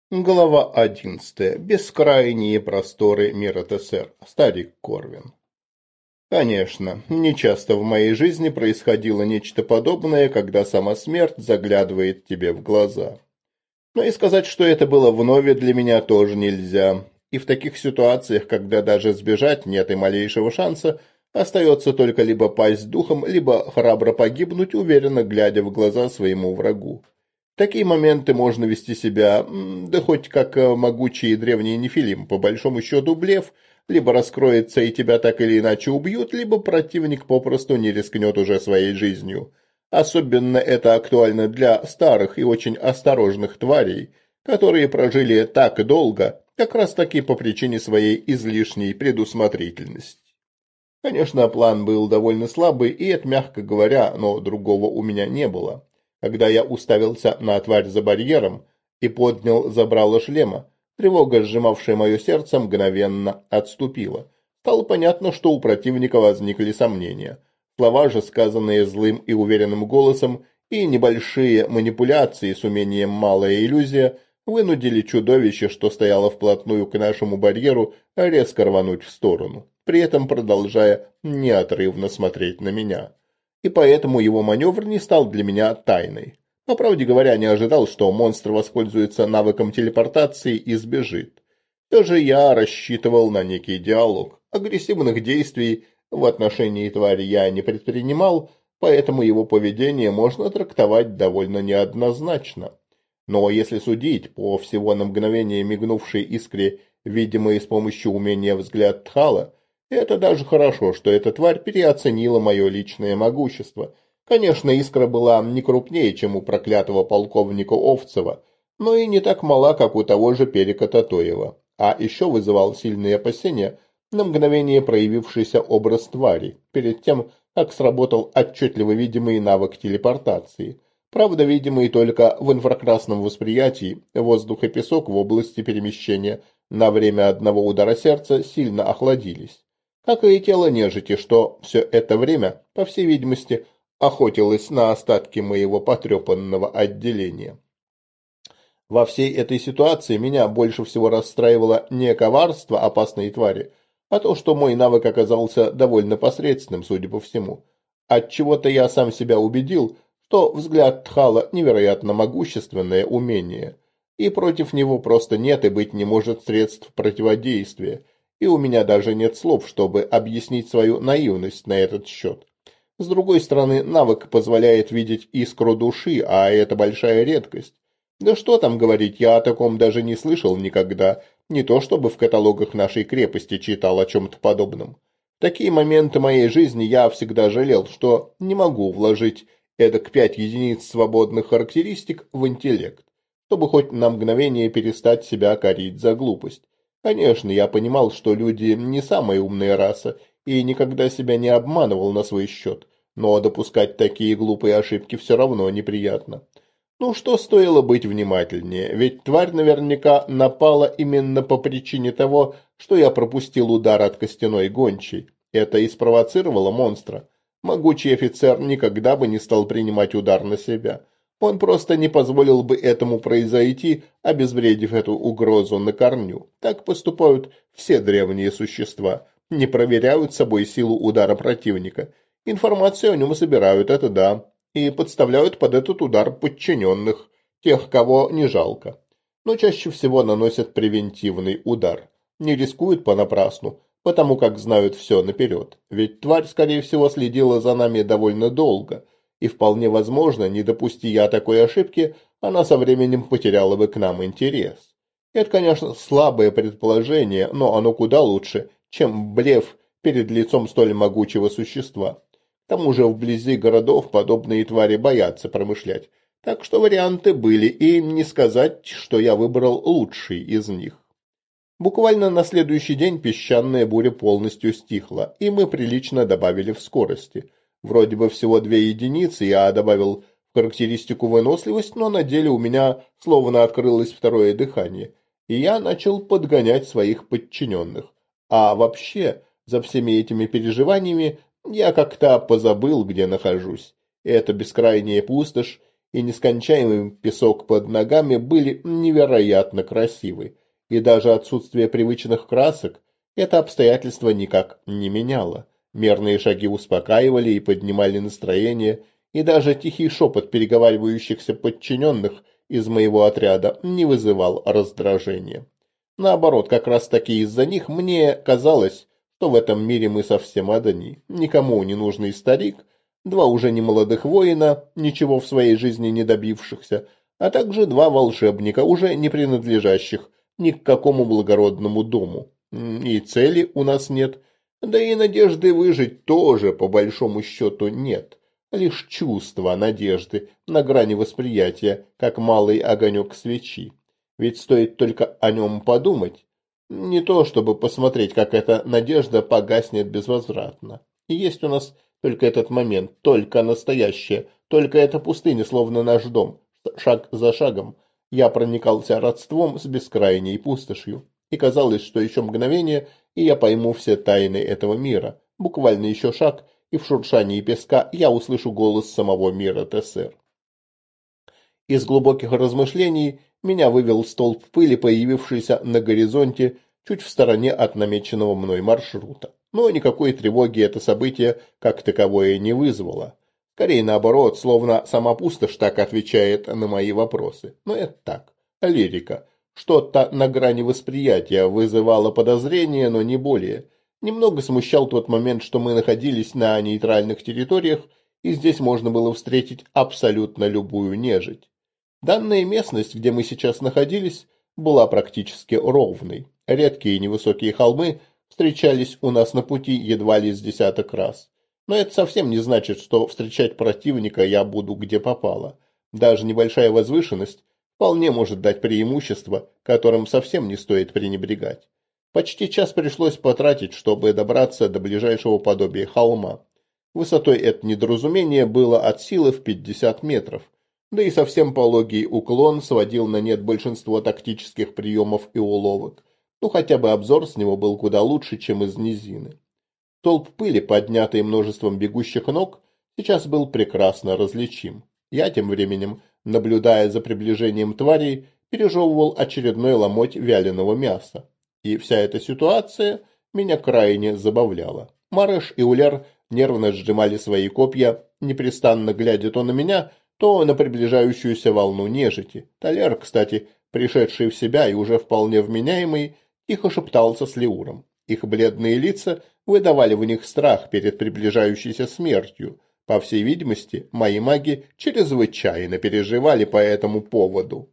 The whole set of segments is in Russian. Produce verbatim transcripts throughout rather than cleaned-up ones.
Глава одиннадцатая. Бескрайние просторы мира ТСР. Старик Корвин. Конечно, нечасто в моей жизни происходило нечто подобное, когда сама смерть заглядывает тебе в глаза. Но и сказать, что это было вновь для меня, тоже нельзя. И в таких ситуациях, когда даже сбежать нет и малейшего шанса, остается только либо пасть духом, либо храбро погибнуть, уверенно глядя в глаза своему врагу. В такие моменты можно вести себя, да хоть как могучий древний нефилим, по большому счету блеф, либо раскроется и тебя так или иначе убьют, либо противник попросту не рискнет уже своей жизнью. Особенно это актуально для старых и очень осторожных тварей, которые прожили так долго, как раз таки по причине своей излишней предусмотрительности. Конечно, план был довольно слабый, и это мягко говоря, но другого у меня не было. Когда я уставился на тварь за барьером и поднял забрало шлема, тревога, сжимавшая мое сердце, мгновенно отступила. Стало понятно, что у противника возникли сомнения. Слова же, сказанные злым и уверенным голосом, и небольшие манипуляции с умением «малая иллюзия» вынудили чудовище, что стояло вплотную к нашему барьеру, резко рвануть в сторону, при этом продолжая неотрывно смотреть на меня. И поэтому его маневр не стал для меня тайной. По правде говоря, не ожидал, что монстр воспользуется навыком телепортации и сбежит. Все же я рассчитывал на некий диалог. Агрессивных действий в отношении твари я не предпринимал, поэтому его поведение можно трактовать довольно неоднозначно. Но если судить по всего на мгновение мигнувшей искре, видимой с помощью умения взгляд Тхала, это даже хорошо, что эта тварь переоценила мое личное могущество. Конечно, искра была не крупнее, чем у проклятого полковника Овцева, но и не так мала, как у того же Перика Татоева. А еще вызывал сильные опасения на мгновение проявившийся образ твари, перед тем, как сработал отчетливо видимый навык телепортации. Правда, видимый только в инфракрасном восприятии, воздух и песок в области перемещения на время одного удара сердца сильно охладились. Как и тело нежити, что все это время, по всей видимости, охотилось на остатки моего потрепанного отделения. Во всей этой ситуации меня больше всего расстраивало не коварство опасной твари, а то, что мой навык оказался довольно посредственным, судя по всему. Отчего-то я сам себя убедил, что взгляд Тхала невероятно могущественное умение, и против него просто нет и быть не может средств противодействия, и у меня даже нет слов, чтобы объяснить свою наивность на этот счет. С другой стороны, навык позволяет видеть искру души, а это большая редкость. Да что там говорить, я о таком даже не слышал никогда, не то чтобы в каталогах нашей крепости читал о чем-то подобном. В такие моменты моей жизни я всегда жалел, что не могу вложить эдак пять единиц свободных характеристик в интеллект, чтобы хоть на мгновение перестать себя корить за глупость. Конечно, я понимал, что люди не самая умная раса, и никогда себя не обманывал на свой счет, но допускать такие глупые ошибки все равно неприятно. Ну что стоило быть внимательнее, ведь тварь наверняка напала именно по причине того, что я пропустил удар от костяной гончей. Это и спровоцировало монстра. Могучий офицер никогда бы не стал принимать удар на себя. Он просто не позволил бы этому произойти, обезвредив эту угрозу на корню. Так поступают все древние существа. Не проверяют собой силу удара противника. Информацию о нем собирают, это да. И подставляют под этот удар подчиненных, тех, кого не жалко. Но чаще всего наносят превентивный удар. Не рискуют понапрасну, потому как знают все наперед. Ведь тварь, скорее всего, следила за нами довольно долго. И вполне возможно, не допусти я такой ошибки, она со временем потеряла бы к нам интерес. Это, конечно, слабое предположение, но оно куда лучше, чем блеф перед лицом столь могучего существа. К тому же вблизи городов подобные твари боятся промышлять, так что варианты были, и не сказать, что я выбрал лучший из них. Буквально на следующий день песчаная буря полностью стихла, и мы прилично добавили в скорости. Вроде бы всего две единицы, я добавил в характеристику выносливость, но на деле у меня словно открылось второе дыхание, и я начал подгонять своих подчиненных. А вообще, за всеми этими переживаниями, я как-то позабыл, где нахожусь. Это бескрайняя пустошь, и нескончаемый песок под ногами были невероятно красивы, и даже отсутствие привычных красок это обстоятельство никак не меняло. Мерные шаги успокаивали и поднимали настроение, и даже тихий шепот переговаривающихся подчиненных из моего отряда не вызывал раздражения. Наоборот, как раз таки из-за них мне казалось, что в этом мире мы совсем одни. Никому не нужный старик, два уже немолодых воина, ничего в своей жизни не добившихся, а также два волшебника, уже не принадлежащих ни к какому благородному дому. И цели у нас нет, да и надежды выжить тоже по большому счету нет. Лишь чувство надежды на грани восприятия, как малый огонек свечи. Ведь стоит только о нем подумать, не то чтобы посмотреть, как эта надежда погаснет безвозвратно. И есть у нас только этот момент, только настоящее, только эта пустыня, словно наш дом. Шаг за шагом я проникался родством с бескрайней пустошью. И казалось, что еще мгновение, и я пойму все тайны этого мира. Буквально еще шаг, и в шуршании песка я услышу голос самого мира Тессер. Из глубоких размышлений меня вывел столб пыли, появившийся на горизонте, чуть в стороне от намеченного мной маршрута. Но никакой тревоги это событие как таковое не вызвало. Скорее наоборот, словно сама пустошь так отвечает на мои вопросы. Но это так, лирика. Что-то на грани восприятия вызывало подозрение, но не более. Немного смущал тот момент, что мы находились на нейтральных территориях, и здесь можно было встретить абсолютно любую нежить. Данная местность, где мы сейчас находились, была практически ровной. Редкие невысокие холмы встречались у нас на пути едва ли с десяток раз. Но это совсем не значит, что встречать противника я буду где попало. Даже небольшая возвышенность вполне может дать преимущество, которым совсем не стоит пренебрегать. Почти час пришлось потратить, чтобы добраться до ближайшего подобия холма. Высотой это недоразумение было от силы в пятьдесят метров, да и совсем пологий уклон сводил на нет большинство тактических приемов и уловок. Ну хотя бы обзор с него был куда лучше, чем из низины. Столб пыли, поднятый множеством бегущих ног, сейчас был прекрасно различим. Я тем временем, наблюдая за приближением тварей, пережевывал очередной ломоть вяленого мяса. И вся эта ситуация меня крайне забавляла. Мареш и Уляр нервно сжимали свои копья, непрестанно глядя то на меня, то на приближающуюся волну нежити. Талер, кстати, пришедший в себя и уже вполне вменяемый, тихо шептался с Леуром. Их бледные лица выдавали в них страх перед приближающейся смертью. По всей видимости, мои маги чрезвычайно переживали по этому поводу.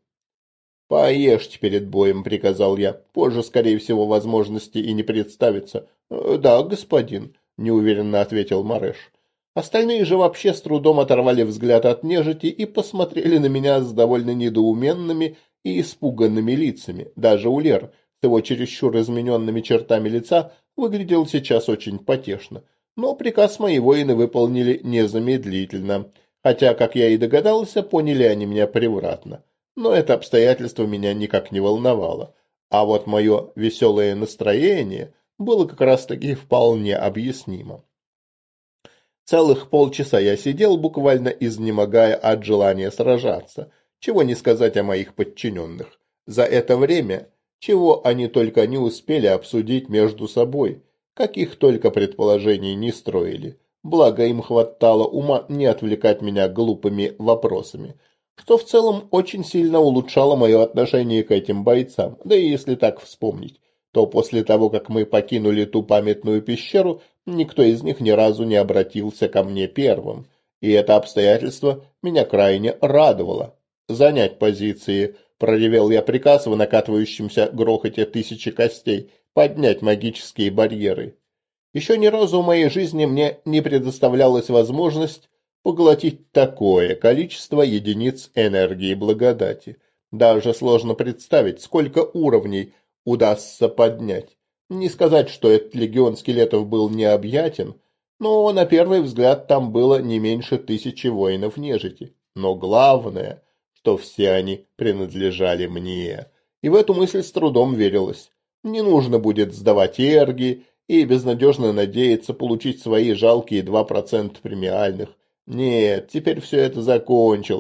«Поешьте перед боем», — приказал я. «Позже, скорее всего, возможности и не представится». «Да, господин», — неуверенно ответил Мареш. Остальные же вообще с трудом оторвали взгляд от нежити и посмотрели на меня с довольно недоуменными и испуганными лицами. Даже Улер, с его чересчур измененными чертами лица, выглядел сейчас очень потешно. Но приказ мои воины выполнили незамедлительно, хотя, как я и догадался, поняли они меня превратно. Но это обстоятельство меня никак не волновало. А вот мое веселое настроение было как раз-таки вполне объяснимо. Целых полчаса я сидел, буквально изнемогая от желания сражаться, чего не сказать о моих подчиненных. За это время, чего они только не успели обсудить между собой, каких только предположений не строили, благо им хватало ума не отвлекать меня глупыми вопросами, что в целом очень сильно улучшало мое отношение к этим бойцам. Да и если так вспомнить, то после того, как мы покинули ту памятную пещеру, никто из них ни разу не обратился ко мне первым, и это обстоятельство меня крайне радовало. «Занять позиции», — проревел я приказ в накатывающемся грохоте тысячи костей, поднять магические барьеры. Еще ни разу в моей жизни мне не предоставлялась возможность поглотить такое количество единиц энергии благодати. Даже сложно представить, сколько уровней удастся поднять. Не сказать, что этот легион скелетов был необъятен, но на первый взгляд там было не меньше тысячи воинов нежити. Но главное, что все они принадлежали мне. И в эту мысль с трудом верилось. Не нужно будет сдавать эрги и безнадежно надеяться получить свои жалкие два процента премиальных. Нет, теперь все это закончилось,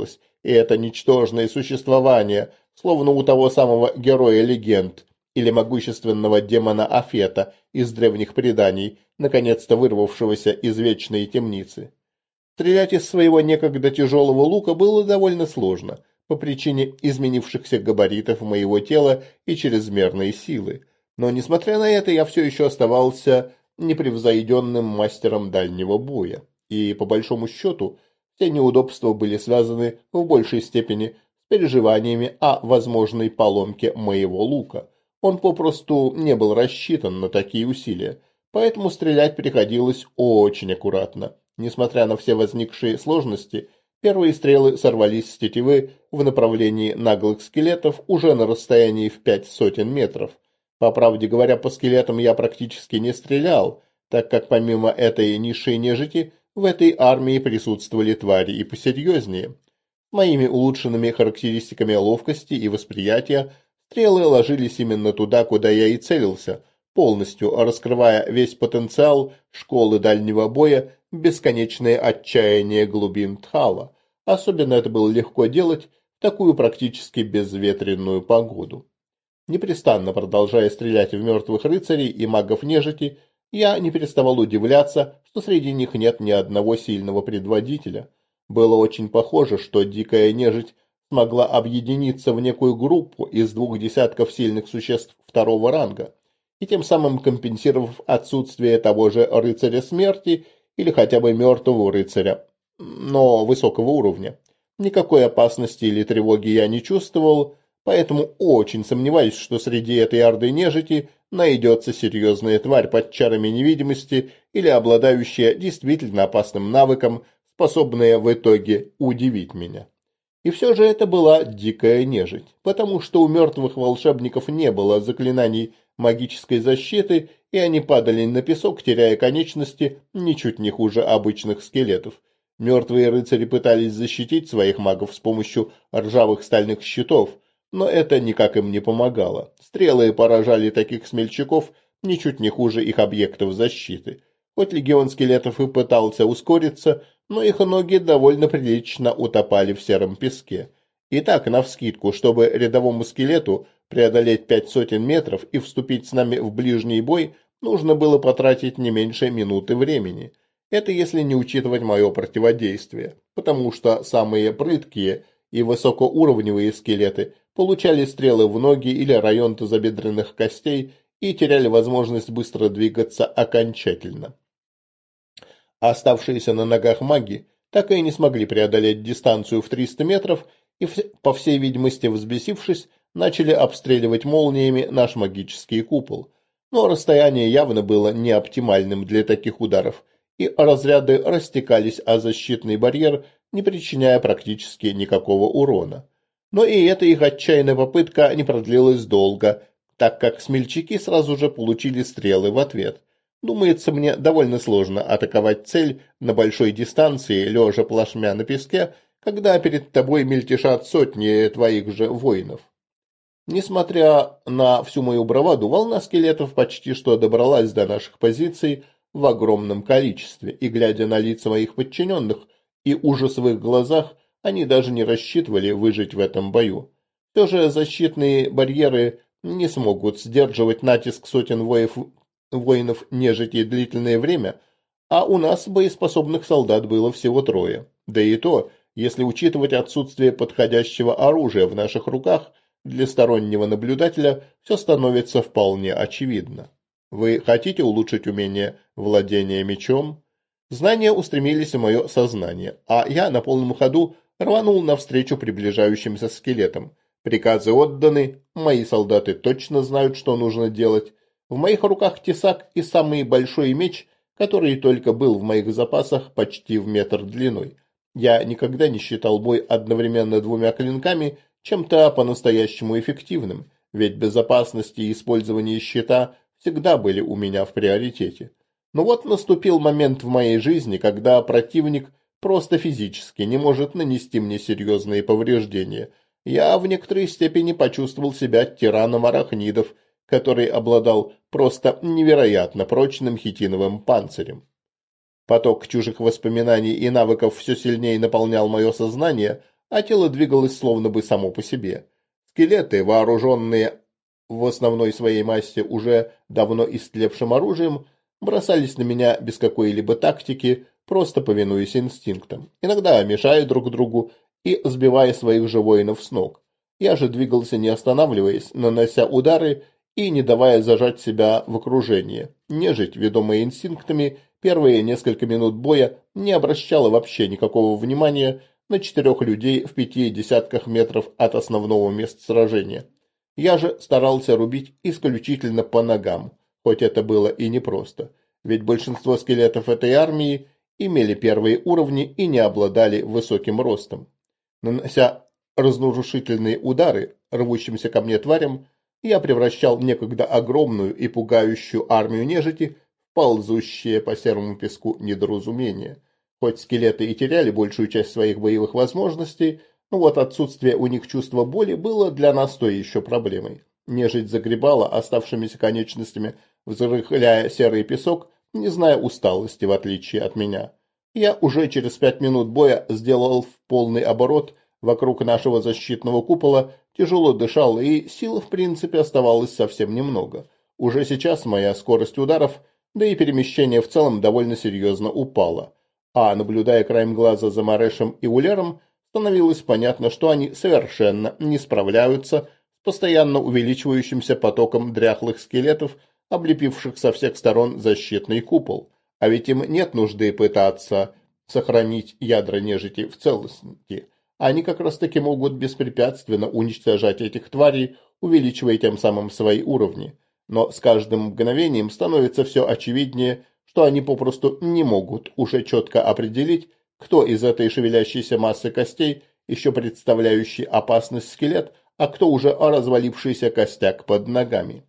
и это ничтожное существование, словно у того самого героя легенд или могущественного демона Афета из древних преданий, наконец-то вырвавшегося из вечной темницы. Стрелять из своего некогда тяжелого лука было довольно сложно, по причине изменившихся габаритов моего тела и чрезмерной силы. Но, несмотря на это, я все еще оставался непревзойденным мастером дальнего боя. И, по большому счету, все неудобства были связаны в большей степени с переживаниями о возможной поломке моего лука. Он попросту не был рассчитан на такие усилия, поэтому стрелять приходилось очень аккуратно. Несмотря на все возникшие сложности, первые стрелы сорвались с тетивы в направлении наглых скелетов уже на расстоянии в пять сотен метров. По правде говоря, по скелетам я практически не стрелял, так как помимо этой низшей нежити в этой армии присутствовали твари и посерьезнее. Моими улучшенными характеристиками ловкости и восприятия стрелы ложились именно туда, куда я и целился, полностью раскрывая весь потенциал школы дальнего боя в бесконечное отчаяние глубин Тхала. Особенно это было легко делать в такую практически безветренную погоду. Непрестанно продолжая стрелять в мертвых рыцарей и магов нежити, я не переставал удивляться, что среди них нет ни одного сильного предводителя. Было очень похоже, что дикая нежить смогла объединиться в некую группу из двух десятков сильных существ второго ранга, и тем самым компенсировав отсутствие того же рыцаря смерти или хотя бы мертвого рыцаря, но высокого уровня. Никакой опасности или тревоги я не чувствовал, поэтому очень сомневаюсь, что среди этой орды нежити найдется серьезная тварь под чарами невидимости или обладающая действительно опасным навыком, способная в итоге удивить меня. И все же это была дикая нежить, потому что у мертвых волшебников не было заклинаний магической защиты, и они падали на песок, теряя конечности, ничуть не хуже обычных скелетов. Мертвые рыцари пытались защитить своих магов с помощью ржавых стальных щитов, но это никак им не помогало. Стрелы поражали таких смельчаков ничуть не хуже их объектов защиты. Хоть легион скелетов и пытался ускориться, но их ноги довольно прилично утопали в сером песке. И так, навскидку, чтобы рядовому скелету преодолеть пять сотен метров и вступить с нами в ближний бой, нужно было потратить не меньше минуты времени. Это если не учитывать мое противодействие, потому что самые прыткие и высокоуровневые скелеты получали стрелы в ноги или район тазобедренных костей и теряли возможность быстро двигаться окончательно. Оставшиеся на ногах маги так и не смогли преодолеть дистанцию в триста метров и, по всей видимости взбесившись, начали обстреливать молниями наш магический купол. Но расстояние явно было не оптимальным для таких ударов, и разряды растекались о защитный барьер, не причиняя практически никакого урона. Но и эта их отчаянная попытка не продлилась долго, так как смельчаки сразу же получили стрелы в ответ. Думается, мне довольно сложно атаковать цель на большой дистанции, лежа плашмя на песке, когда перед тобой мельтешат сотни твоих же воинов. Несмотря на всю мою браваду, волна скелетов почти что добралась до наших позиций в огромном количестве, и, глядя на лица моих подчиненных и ужас в их глазах, они даже не рассчитывали выжить в этом бою. Все же защитные барьеры не смогут сдерживать натиск сотен воев, воинов нежити длительное время, а у нас боеспособных солдат было всего трое. Да и то, если учитывать отсутствие подходящего оружия в наших руках, для стороннего наблюдателя все становится вполне очевидно. Вы хотите улучшить умение владения мечом? Знания устремились в мое сознание, а я на полном ходу рванул навстречу приближающимся скелетам. Приказы отданы, мои солдаты точно знают, что нужно делать. В моих руках тесак и самый большой меч, который только был в моих запасах почти в метр длиной. Я никогда не считал бой одновременно двумя клинками чем-то по-настоящему эффективным, ведь безопасность и использование щита всегда были у меня в приоритете. Но вот наступил момент в моей жизни, когда противник просто физически не может нанести мне серьезные повреждения. Я в некоторой степени почувствовал себя тираном арахнидов, который обладал просто невероятно прочным хитиновым панцирем. Поток чужих воспоминаний и навыков все сильнее наполнял мое сознание, а тело двигалось словно бы само по себе. Скелеты, вооруженные в основной своей массе уже давно истлевшим оружием, бросались на меня без какой-либо тактики, просто повинуясь инстинктам, иногда мешая друг другу и сбивая своих же воинов с ног. Я же двигался не останавливаясь, нанося удары и не давая зажать себя в окружении. Нежить, ведомая инстинктами, первые несколько минут боя не обращала вообще никакого внимания на четырех людей в пяти десятках метров от основного места сражения. Я же старался рубить исключительно по ногам, хоть это было и непросто, ведь большинство скелетов этой армии имели первые уровни и не обладали высоким ростом. Нанося разрушительные удары рвущимся ко мне тварям, я превращал некогда огромную и пугающую армию нежити в ползущее по серому песку недоразумение. Хоть скелеты и теряли большую часть своих боевых возможностей, но вот отсутствие у них чувства боли было для нас той еще проблемой. Нежить загребала оставшимися конечностями, взрыхляя серый песок, не зная усталости, в отличие от меня. Я уже через пять минут боя сделал в полный оборот вокруг нашего защитного купола, тяжело дышал, и сил в принципе оставалось совсем немного. Уже сейчас моя скорость ударов, да и перемещение в целом довольно серьезно упала. А наблюдая краем глаза за Марешем и Улером, становилось понятно, что они совершенно не справляются с постоянно увеличивающимся потоком дряхлых скелетов, облепивших со всех сторон защитный купол. А ведь им нет нужды пытаться сохранить ядра нежити в целостности. Они как раз таки могут беспрепятственно уничтожать этих тварей, увеличивая тем самым свои уровни. Но с каждым мгновением становится все очевиднее, что они попросту не могут уже четко определить, кто из этой шевелящейся массы костей, еще представляющий опасность скелет, а кто уже развалившийся костяк под ногами.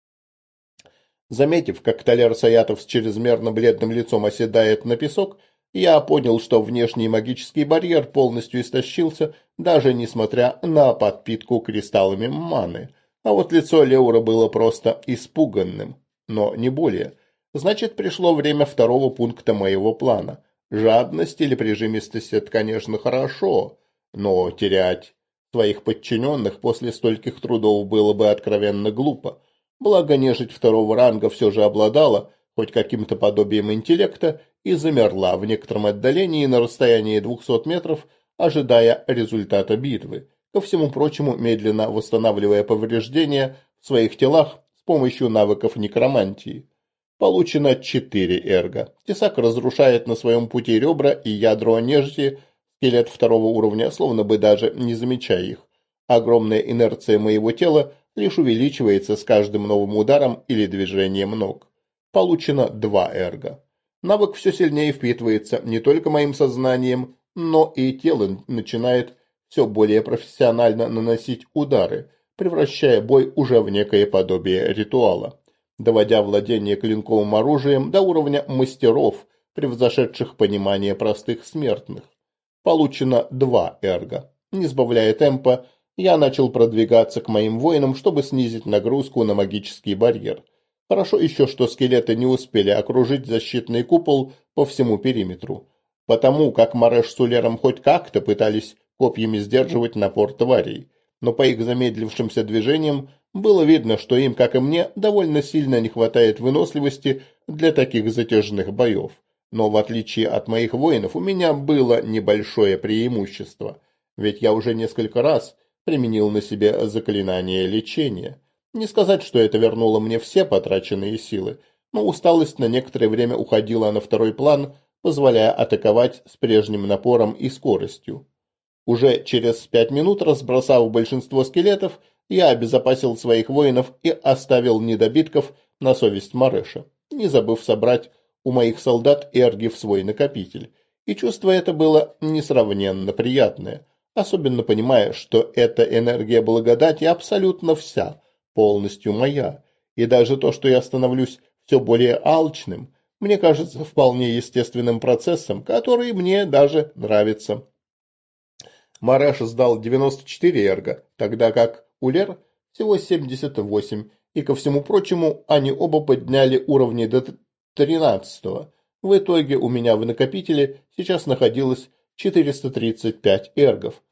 Заметив, как Талер Саятов с чрезмерно бледным лицом оседает на песок, я понял, что внешний магический барьер полностью истощился, даже несмотря на подпитку кристаллами маны. А вот лицо Леура было просто испуганным, но не более. Значит, пришло время второго пункта моего плана. Жадность или прижимистость – это, конечно, хорошо, но терять своих подчиненных после стольких трудов было бы откровенно глупо. Благо, нежить второго ранга все же обладала хоть каким-то подобием интеллекта и замерла в некотором отдалении на расстоянии двухсот метров, ожидая результата битвы, ко всему прочему медленно восстанавливая повреждения в своих телах с помощью навыков некромантии. Получено четыре эрго. Тесак разрушает на своем пути ребра и ядро нежити, скелет второго уровня, словно бы даже не замечая их. Огромная инерция моего тела лишь увеличивается с каждым новым ударом или движением ног. Получено два эрго. Навык все сильнее впитывается не только моим сознанием, но и тело начинает все более профессионально наносить удары, превращая бой уже в некое подобие ритуала, доводя владение клинковым оружием до уровня мастеров, превзошедших понимание простых смертных. Получено два эрго. Не сбавляя темпа, я начал продвигаться к моим воинам, чтобы снизить нагрузку на магический барьер. Хорошо еще, что скелеты не успели окружить защитный купол по всему периметру, потому как Мареш с Улером хоть как-то пытались копьями сдерживать напор тварей, но по их замедлившимся движениям было видно, что им, как и мне, довольно сильно не хватает выносливости для таких затяжных боев. Но в отличие от моих воинов, у меня было небольшое преимущество, ведь я уже несколько раз применил на себе заклинание лечения. Не сказать, что это вернуло мне все потраченные силы, но усталость на некоторое время уходила на второй план, позволяя атаковать с прежним напором и скоростью. Уже через пять минут, разбросав большинство скелетов, я обезопасил своих воинов и оставил недобитков на совесть Мареша, не забыв собрать у моих солдат эрги в свой накопитель. И чувство это было несравненно приятное, особенно понимая, что эта энергия благодати абсолютно вся, полностью моя, и даже то, что я становлюсь все более алчным, мне кажется вполне естественным процессом, который мне даже нравится. Мареш сдал девяносто четыре эрго, тогда как Улер всего семьдесят восемь, и ко всему прочему они оба подняли уровни до тринадцатого. В итоге у меня в накопителе сейчас находилось четыреста тридцать пять эргов,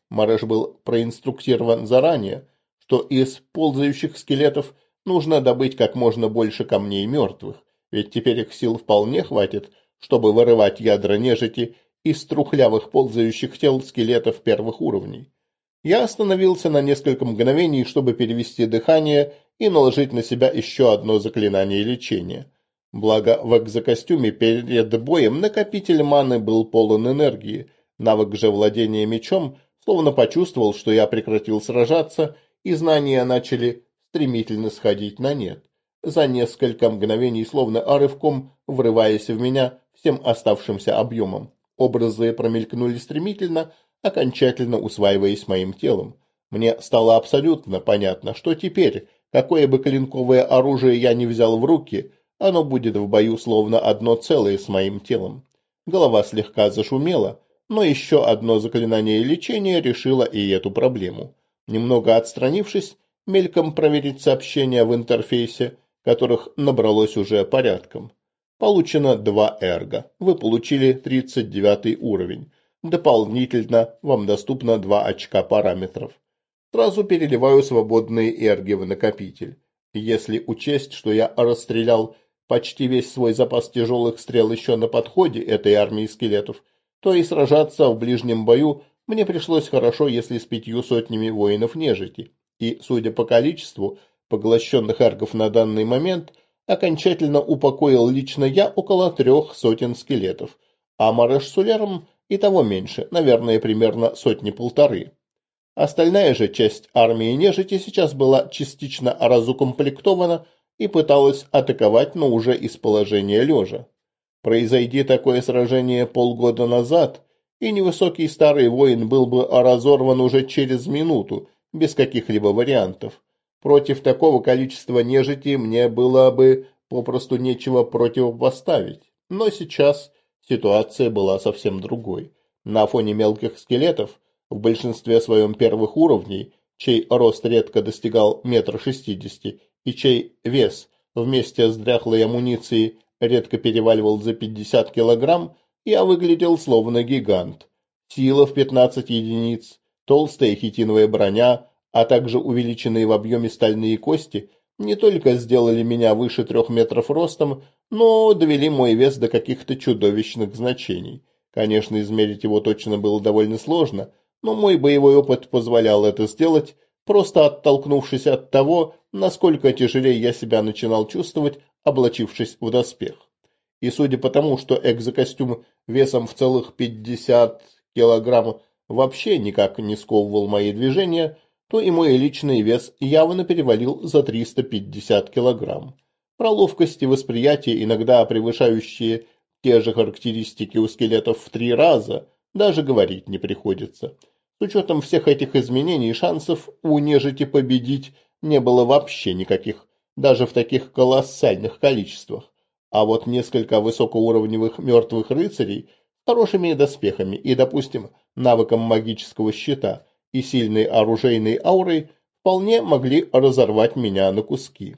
Мареш был проинструктирован заранее, что из ползающих скелетов нужно добыть как можно больше камней мертвых, ведь теперь их сил вполне хватит, чтобы вырывать ядра нежити из трухлявых ползающих тел скелетов первых уровней. Я остановился на несколько мгновений, чтобы перевести дыхание и наложить на себя еще одно заклинание лечения. Благо в экзокостюме перед боем накопитель маны был полон энергии, навык же владения мечом словно почувствовал, что я прекратил сражаться, и знания начали стремительно сходить на нет, за несколько мгновений словно рывком врываясь в меня всем оставшимся объемом. Образы промелькнули стремительно, окончательно усваиваясь моим телом. Мне стало абсолютно понятно, что теперь, какое бы клинковое оружие я ни взял в руки, оно будет в бою словно одно целое с моим телом. Голова слегка зашумела, но еще одно заклинание лечения решило и эту проблему. Немного отстранившись, мельком проверить сообщения в интерфейсе, которых набралось уже порядком. Получено два эрго. Вы получили тридцать девятый уровень. Дополнительно вам доступно два очка параметров. Сразу переливаю свободные эрги в накопитель. Если учесть, что я расстрелял почти весь свой запас тяжелых стрел еще на подходе этой армии скелетов, то и сражаться в ближнем бою мне пришлось хорошо, если с пятью сотнями воинов нежити. И, судя по количеству поглощенных эргов на данный момент, окончательно упокоил лично я около трех сотен скелетов, а Мареш с Улером и того меньше, наверное, примерно сотни-полторы. Остальная же часть армии нежити сейчас была частично разукомплектована и пыталась атаковать, но уже из положения лежа. Произойди такое сражение полгода назад, и невысокий старый воин был бы разорван уже через минуту, без каких-либо вариантов. Против такого количества нежити мне было бы попросту нечего противопоставить. Но сейчас ситуация была совсем другой. На фоне мелких скелетов, в большинстве своем первых уровней, чей рост редко достигал метра шестидесяти, и чей вес вместе с дряхлой амуницией редко переваливал за пятьдесят килограмм, я выглядел словно гигант. Сила в пятнадцать единиц, толстая хитиновая броня, а также увеличенные в объеме стальные кости не только сделали меня выше трех метров ростом, но довели мой вес до каких-то чудовищных значений. Конечно, измерить его точно было довольно сложно, но мой боевой опыт позволял это сделать, просто оттолкнувшись от того, насколько тяжелее я себя начинал чувствовать, облачившись в доспех. И судя по тому, что экзокостюм весом в целых пятьдесят килограмм вообще никак не сковывал мои движения, то и мой личный вес явно перевалил за триста пятьдесят килограмм. Про ловкость и восприятие, иногда превышающие те же характеристики у скелетов в три раза, даже говорить не приходится. С учетом всех этих изменений шансов у нежити победить не было вообще никаких, даже в таких колоссальных количествах. А вот несколько высокоуровневых мертвых рыцарей с хорошими доспехами и, допустим, навыком магического щита и сильной оружейной аурой вполне могли разорвать меня на куски.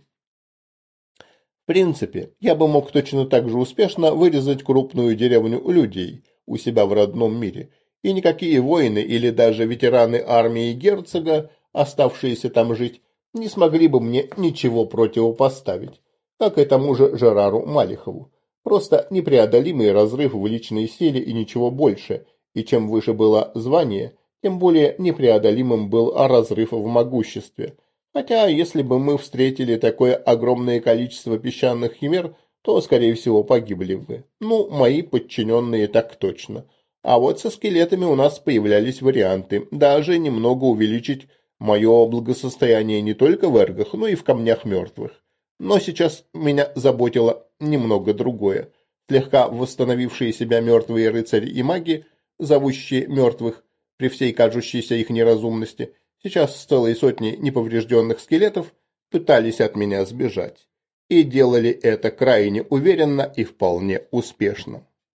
В принципе, я бы мог точно так же успешно вырезать крупную деревню людей у себя в родном мире, и никакие воины или даже ветераны армии герцога, оставшиеся там жить, не смогли бы мне ничего противопоставить, как и тому же Жерару Малихову. Просто непреодолимый разрыв в личной силе и ничего больше, и чем выше было звание, тем более непреодолимым был разрыв в могуществе. Хотя, если бы мы встретили такое огромное количество песчаных химер, то, скорее всего, погибли бы. Ну, мои подчиненные так точно. А вот со скелетами у нас появлялись варианты, даже немного увеличить мое благосостояние не только в эргах, но и в камнях мертвых. Но сейчас меня заботило немного другое. Слегка восстановившие себя мертвые рыцари и маги, зовущие мертвых, при всей кажущейся их неразумности, сейчас с целой сотней неповрежденных скелетов пытались от меня сбежать. И делали это крайне уверенно и вполне успешно.